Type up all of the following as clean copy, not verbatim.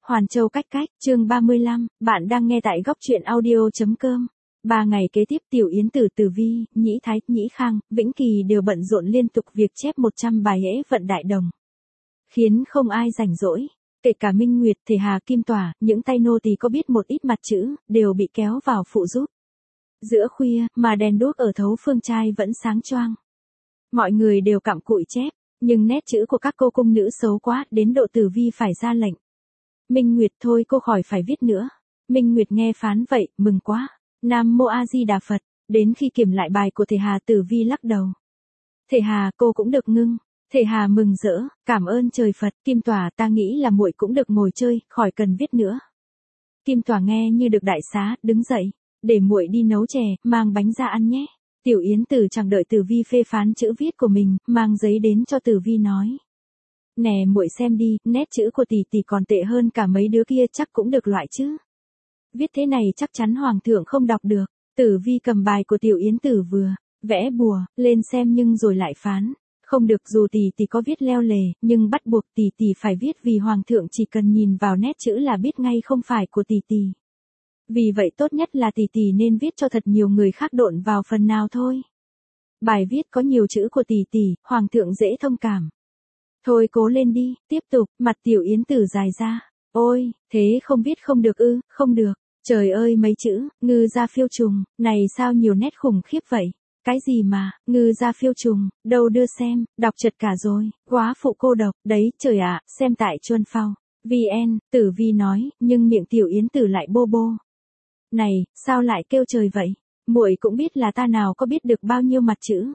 Hoàn Châu cách cách, chương 35, bạn đang nghe tại góc truyện audio.com. 3 ngày kế tiếp Tiểu Yến Tử, Tử Vi, Nhĩ Thái, Nhĩ Khang, Vĩnh Kỳ đều bận rộn liên tục việc chép 100 bài hễ vận đại đồng. Khiến không ai rảnh rỗi, kể cả Minh Nguyệt, Thể Hà, Kim Tỏa, những tay nô tỳ có biết một ít mặt chữ, đều bị kéo vào phụ giúp. Giữa khuya, mà đèn đuốc ở Thấu Phương Trai vẫn sáng choang. Mọi người đều cặm cụi chép, nhưng nét chữ của các cô cung nữ xấu quá, đến độ Tử Vi phải ra lệnh. Minh Nguyệt, thôi cô khỏi phải viết nữa. Minh Nguyệt nghe phán vậy, mừng quá. Nam Mô A Di Đà Phật. Đến khi kiểm lại bài của Thể Hà, Tử Vi lắc đầu. Thể Hà, cô cũng được ngưng. Thể Hà mừng rỡ, cảm ơn trời Phật. Kim Tỏa, ta nghĩ là muội cũng được ngồi chơi, khỏi cần viết nữa. Kim Tỏa nghe như được đại xá, đứng dậy, để muội đi nấu chè, mang bánh ra ăn nhé. Tiểu Yến Tử chẳng đợi Tử Vi phê phán chữ viết của mình, mang giấy đến cho Tử Vi nói. Nè muội xem đi, nét chữ của tỷ tỷ còn tệ hơn cả mấy đứa kia, chắc cũng được loại chứ. Viết thế này chắc chắn hoàng thượng không đọc được. Tử Vi cầm bài của Tiểu Yến Tử vừa vẽ bùa lên xem nhưng rồi lại phán, không được, dù tỷ tỷ có viết leo lề, nhưng bắt buộc tỷ tỷ phải viết vì hoàng thượng chỉ cần nhìn vào nét chữ là biết ngay không phải của tỷ tỷ. Vì vậy tốt nhất là tỷ tỷ nên viết cho thật nhiều người khác độn vào phần nào thôi. Bài viết có nhiều chữ của tỷ tỷ, hoàng thượng dễ thông cảm. Thôi cố lên đi, tiếp tục, mặt Tiểu Yến Tử dài ra. Ôi, thế không viết không được ư? Không được. Trời ơi mấy chữ, ngư gia phiêu trùng, này sao nhiều nét khủng khiếp vậy? Cái gì mà, ngư gia phiêu trùng, đâu đưa xem, đọc chật cả rồi, quá phụ cô độc, đấy, trời ạ, xem tại Chuân Phao. VN, Tử Vi nói, nhưng miệng Tiểu Yến Tử lại bô bô. Này, sao lại kêu trời vậy? Muội cũng biết là ta nào có biết được bao nhiêu mặt chữ.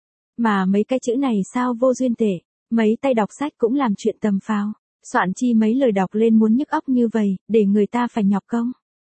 Mà mấy cái chữ này sao vô duyên tệ, mấy tay đọc sách cũng làm chuyện tầm phào, soạn chi mấy lời đọc lên muốn nhức óc như vậy, để người ta phải nhọc công.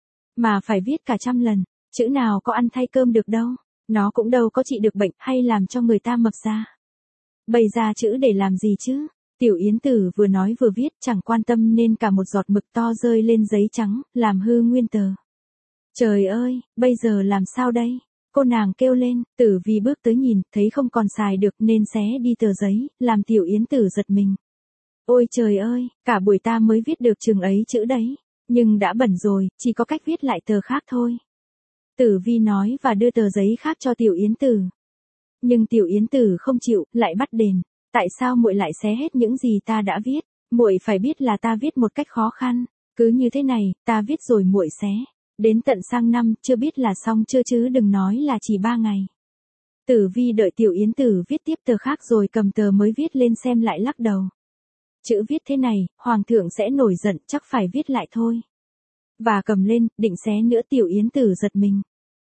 Mà phải viết cả 100 lần, chữ nào có ăn thay cơm được đâu, nó cũng đâu có trị được bệnh hay làm cho người ta mập ra. Bày ra chữ để làm gì chứ? Tiểu Yến Tử vừa nói vừa viết, chẳng quan tâm nên cả một giọt mực to rơi lên giấy trắng, làm hư nguyên tờ. Trời ơi, bây giờ làm sao đây? Cô nàng kêu lên. Tử Vi bước tới nhìn, thấy không còn xài được nên xé đi tờ giấy, làm Tiểu Yến Tử giật mình. Ôi trời ơi, cả buổi ta mới viết được chừng ấy chữ đấy, nhưng đã bẩn rồi, chỉ có cách viết lại tờ khác thôi. Tử Vi nói và đưa tờ giấy khác cho Tiểu Yến Tử. Nhưng Tiểu Yến Tử không chịu, lại bắt đền. Tại sao muội lại xé hết những gì ta đã viết? Muội phải biết là ta viết một cách khó khăn, cứ như thế này, ta viết rồi muội xé. Đến tận sang năm, chưa biết là xong chưa chứ đừng nói là chỉ 3 ngày. Tử Vi đợi Tiểu Yến Tử viết tiếp tờ khác rồi cầm tờ mới viết lên xem lại lắc đầu. Chữ viết thế này, hoàng thượng sẽ nổi giận, chắc phải viết lại thôi. Và cầm lên, định xé nữa. Tiểu Yến Tử giật mình.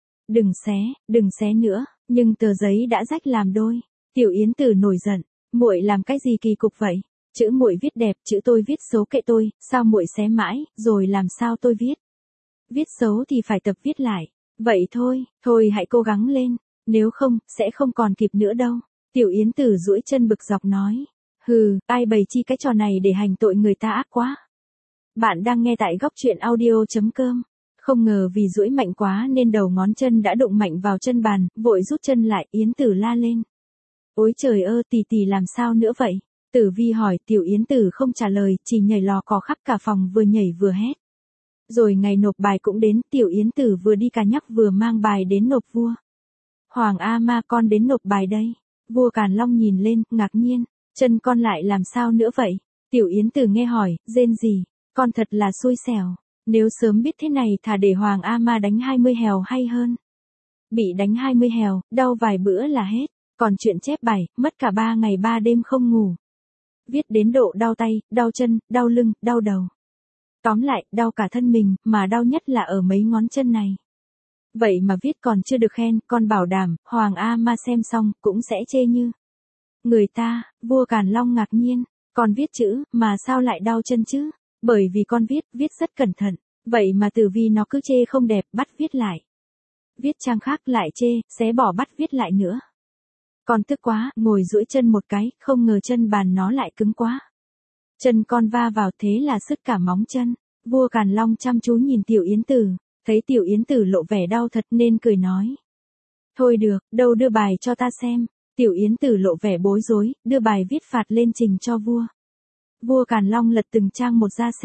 Đừng xé nữa, nhưng tờ giấy đã rách làm đôi. Tiểu Yến Tử nổi giận, muội làm cái gì kỳ cục vậy? Chữ muội viết đẹp, chữ tôi viết xấu kệ tôi, sao muội xé mãi, rồi làm sao tôi viết? Viết xấu thì phải tập viết lại. Vậy thôi hãy cố gắng lên, nếu không, sẽ không còn kịp nữa đâu. Tiểu Yến Tử duỗi chân bực dọc nói. Hừ, ai bày chi cái trò này để hành tội người ta ác quá. Bạn đang nghe tại góc truyện audio.com. Không ngờ vì duỗi mạnh quá nên đầu ngón chân đã đụng mạnh vào chân bàn, vội rút chân lại. Yến Tử la lên. Ôi trời ơi, tỷ tỷ làm sao nữa vậy? Tử Vi hỏi. Tiểu Yến Tử không trả lời, chỉ nhảy lò cò khắp cả phòng, vừa nhảy vừa hét. Rồi ngày nộp bài cũng đến, Tiểu Yến Tử vừa đi cà nhắc vừa mang bài đến nộp vua. Hoàng A Ma, con đến nộp bài đây. Vua Càn Long nhìn lên, ngạc nhiên, chân con lại làm sao nữa vậy? Tiểu Yến Tử nghe hỏi, rên gì, con thật là xui xẻo, nếu sớm biết thế này thà để Hoàng A Ma đánh 20 hèo hay hơn. Bị đánh 20 hèo, đau vài bữa là hết, còn chuyện chép bài, mất cả 3 ngày 3 đêm không ngủ. Viết đến độ đau tay, đau chân, đau lưng, đau đầu. Tóm lại, đau cả thân mình, mà đau nhất là ở mấy ngón chân này. Vậy mà viết còn chưa được khen, con bảo đảm, Hoàng A Ma xem xong, cũng sẽ chê như người ta. Vua Càn Long ngạc nhiên, con viết chữ, mà sao lại đau chân chứ? Bởi vì con viết rất cẩn thận, vậy mà Tử Vi nó cứ chê không đẹp, bắt viết lại. Viết trang khác lại chê, xé bỏ bắt viết lại nữa. Con tức quá, ngồi duỗi chân một cái, không ngờ chân bàn nó lại cứng quá. Chân con va vào thế là sứt cả móng chân. Vua Càn Long chăm chú nhìn Tiểu Yến Tử, thấy Tiểu Yến Tử lộ vẻ đau thật nên cười nói. Thôi được, đâu đưa bài cho ta xem. Tiểu Yến Tử lộ vẻ bối rối, đưa bài viết phạt lên trình cho vua. Vua Càn Long lật từng trang một ra xem,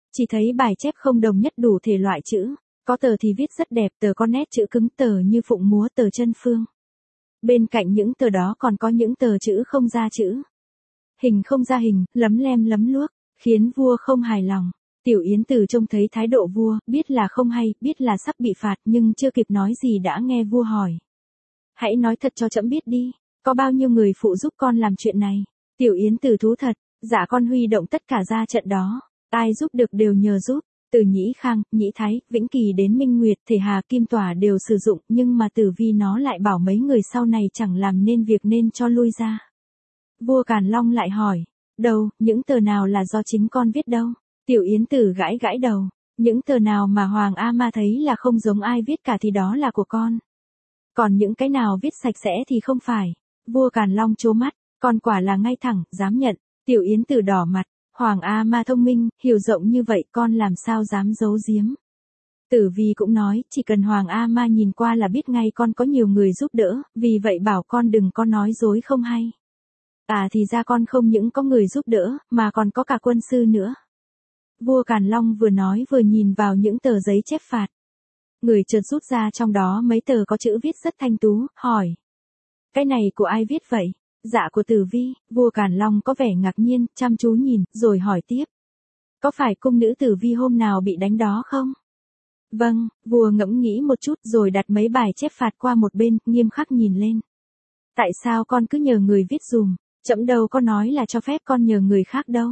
Chỉ thấy bài chép không đồng nhất đủ thể loại chữ. Có tờ thì viết rất đẹp, tờ có nét chữ cứng, tờ như phụng múa, tờ chân phương. Bên cạnh những tờ đó còn có những tờ chữ không ra chữ. Hình không ra hình, lấm lem lấm luốc, khiến vua không hài lòng. Tiểu Yến Tử trông thấy thái độ vua, biết là không hay, biết là sắp bị phạt nhưng chưa kịp nói gì đã nghe vua hỏi. Hãy nói thật cho trẫm biết đi, có bao nhiêu người phụ giúp con làm chuyện này? Tiểu Yến Tử thú thật, dạ con huy động tất cả ra trận đó, ai giúp được đều nhờ giúp. Từ Nhĩ Khang, Nhĩ Thái, Vĩnh Kỳ đến Minh Nguyệt, Thể Hà, Kim Tỏa đều sử dụng nhưng mà Tử Vi nó lại bảo mấy người sau này chẳng làm nên việc nên cho lui ra. Vua Càn Long lại hỏi, đâu, những tờ nào là do chính con viết đâu? Tiểu Yến Tử gãi gãi đầu, những tờ nào mà Hoàng A Ma thấy là không giống ai viết cả thì đó là của con. Còn những cái nào viết sạch sẽ thì không phải. Vua Càn Long trố mắt, con quả là ngay thẳng, dám nhận. Tiểu Yến Tử đỏ mặt, Hoàng A Ma thông minh, hiểu rộng như vậy con làm sao dám giấu giếm. Tử Vi cũng nói, chỉ cần Hoàng A Ma nhìn qua là biết ngay con có nhiều người giúp đỡ, vì vậy bảo con đừng có nói dối không hay. À thì ra con không những có người giúp đỡ, mà còn có cả quân sư nữa. Vua Càn Long vừa nói vừa nhìn vào những tờ giấy chép phạt. Người chợt rút ra trong đó mấy tờ có chữ viết rất thanh tú, hỏi. Cái này của ai viết vậy? Dạ của Tử Vi. Vua Càn Long có vẻ ngạc nhiên, chăm chú nhìn, rồi hỏi tiếp. Có phải cung nữ Tử Vi hôm nào bị đánh đó không? Vâng, vua ngẫm nghĩ một chút rồi đặt mấy bài chép phạt qua một bên, nghiêm khắc nhìn lên. Tại sao con cứ nhờ người viết dùm? Trẫm đâu có nói là cho phép con nhờ người khác đâu.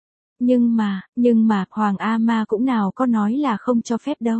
Nhưng mà, Hoàng A Ma cũng nào có nói là không cho phép đâu.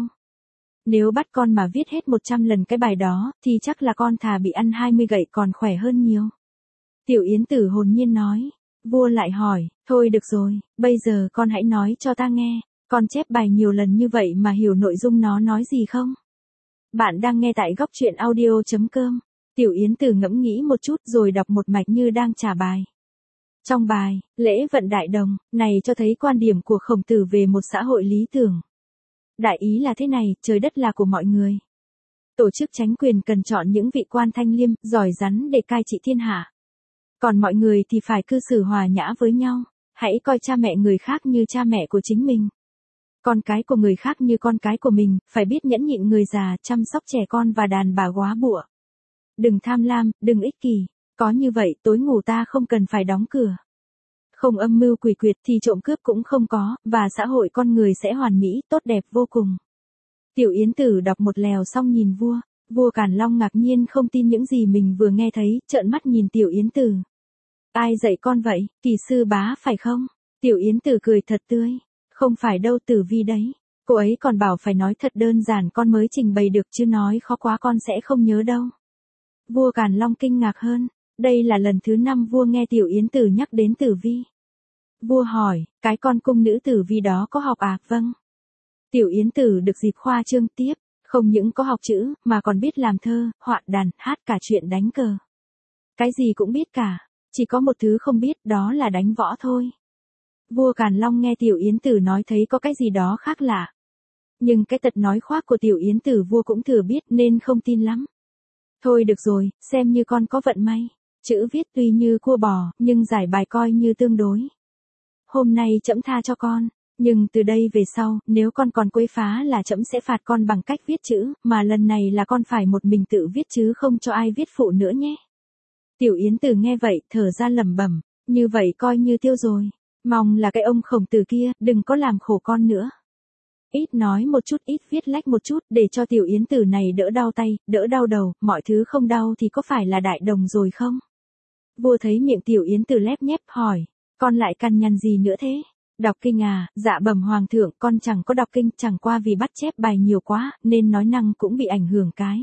Nếu bắt con mà viết hết 100 lần cái bài đó, thì chắc là con thà bị ăn 20 gậy còn khỏe hơn nhiều. Tiểu Yến Tử hồn nhiên nói. Vua lại hỏi, thôi được rồi, bây giờ con hãy nói cho ta nghe, con chép bài nhiều lần như vậy mà hiểu nội dung nó nói gì không? Bạn đang nghe tại góc truyện audio.com. Tiểu Yến Tử ngẫm nghĩ một chút rồi đọc một mạch như đang trả bài. Trong bài, lễ vận đại đồng, này cho thấy quan điểm của Khổng Tử về một xã hội lý tưởng. Đại ý là thế này, trời đất là của mọi người. Tổ chức chánh quyền cần chọn những vị quan thanh liêm, giỏi rắn để cai trị thiên hạ. Còn mọi người thì phải cư xử hòa nhã với nhau, hãy coi cha mẹ người khác như cha mẹ của chính mình. Con cái của người khác như con cái của mình, phải biết nhẫn nhịn người già, chăm sóc trẻ con và đàn bà góa bụa. Đừng tham lam, đừng ích kỷ. Có như vậy tối ngủ ta không cần phải đóng cửa. Không âm mưu quỷ quyệt thì trộm cướp cũng không có, và xã hội con người sẽ hoàn mỹ, tốt đẹp vô cùng. Tiểu Yến Tử đọc một lèo xong nhìn vua. Vua Càn Long ngạc nhiên không tin những gì mình vừa nghe thấy, trợn mắt nhìn Tiểu Yến Tử. Ai dạy con vậy, Kỳ sư bá phải không? Tiểu Yến Tử cười thật tươi. Không phải đâu Tử Vi đấy. Cô ấy còn bảo phải nói thật đơn giản con mới trình bày được chứ nói khó quá con sẽ không nhớ đâu. Vua Càn Long kinh ngạc hơn. Đây là lần thứ 5 vua nghe Tiểu Yến Tử nhắc đến Tử Vi. Vua hỏi, cái con cung nữ Tử Vi đó có học à? Vâng. Tiểu Yến Tử được dịp khoa trương tiếp, không những có học chữ, mà còn biết làm thơ, họa đàn, hát cả chuyện đánh cờ. Cái gì cũng biết cả, chỉ có một thứ không biết, đó là đánh võ thôi. Vua Càn Long nghe Tiểu Yến Tử nói thấy có cái gì đó khác lạ. Nhưng cái tật nói khoác của Tiểu Yến Tử vua cũng thừa biết nên không tin lắm. Thôi được rồi, xem như con có vận may. Chữ viết tuy như cua bò, nhưng giải bài coi như tương đối. Hôm nay trẫm tha cho con, nhưng từ đây về sau, nếu con còn quấy phá là trẫm sẽ phạt con bằng cách viết chữ, mà lần này là con phải một mình tự viết chứ không cho ai viết phụ nữa nhé. Tiểu Yến Tử nghe vậy, thở ra lẩm bẩm, như vậy coi như tiêu rồi. Mong là cái ông Khổng Tử kia, đừng có làm khổ con nữa. Ít nói một chút, ít viết lách một chút, để cho Tiểu Yến Tử này đỡ đau tay, đỡ đau đầu, mọi thứ không đau thì có phải là đại đồng rồi không? Vua thấy miệng Tiểu Yến Tử lép nhép hỏi, con lại cằn nhằn gì nữa thế? Đọc kinh à? Dạ bẩm hoàng thượng, con chẳng có đọc kinh, chẳng qua vì bắt chép bài nhiều quá, nên nói năng cũng bị ảnh hưởng cái.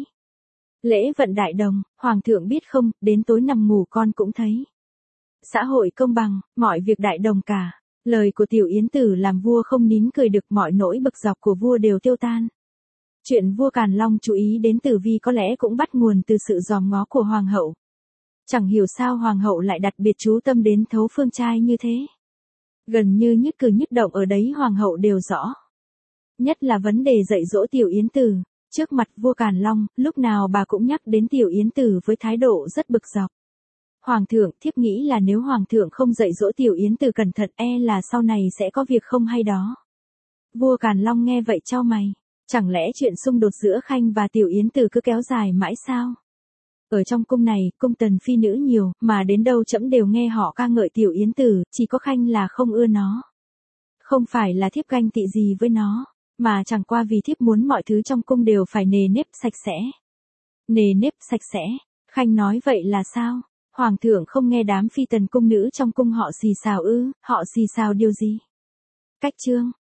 Lễ vận đại đồng, hoàng thượng biết không, đến tối nằm ngủ con cũng thấy. Xã hội công bằng, mọi việc đại đồng cả. Lời của Tiểu Yến Tử làm vua không nín cười được, mọi nỗi bực dọc của vua đều tiêu tan. Chuyện vua Càn Long chú ý đến Tử Vi có lẽ cũng bắt nguồn từ sự dòm ngó của hoàng hậu. Chẳng hiểu sao hoàng hậu lại đặc biệt chú tâm đến Thấu Phương trai như thế. Gần như nhất cử nhất động ở đấy hoàng hậu đều rõ. Nhất là vấn đề dạy dỗ Tiểu Yến Tử, trước mặt vua Càn Long, lúc nào bà cũng nhắc đến Tiểu Yến Tử với thái độ rất bực dọc. Hoàng thượng, thiếp nghĩ là nếu hoàng thượng không dạy dỗ Tiểu Yến Tử cẩn thận là sau này sẽ có việc không hay đó. Vua Càn Long nghe vậy chau mày. Chẳng lẽ chuyện xung đột giữa Khanh và Tiểu Yến Tử cứ kéo dài mãi sao? Ở trong cung này, cung tần phi nữ nhiều, mà đến đâu trẫm đều nghe họ ca ngợi Tiểu Yến Tử, chỉ có Khanh là không ưa nó. Không phải là thiếp ganh tị gì với nó, mà chẳng qua vì thiếp muốn mọi thứ trong cung đều phải nề nếp sạch sẽ. Nề nếp sạch sẽ, Khanh nói vậy là sao? Hoàng thượng không nghe đám phi tần cung nữ trong cung họ xì xào ư, họ xì xào điều gì? Cách chương